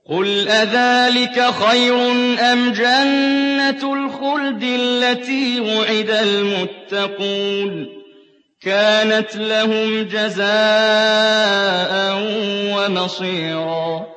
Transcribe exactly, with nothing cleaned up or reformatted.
قُلْ أَذَٰلِكَ خَيْرٌ أَمْ جَنَّةُ الْخُلْدِ الَّتِي وُعِدَ الْمُتَّقُونَ كَانَتْ لَهُمْ جَزَاءً وَمَصِيرًا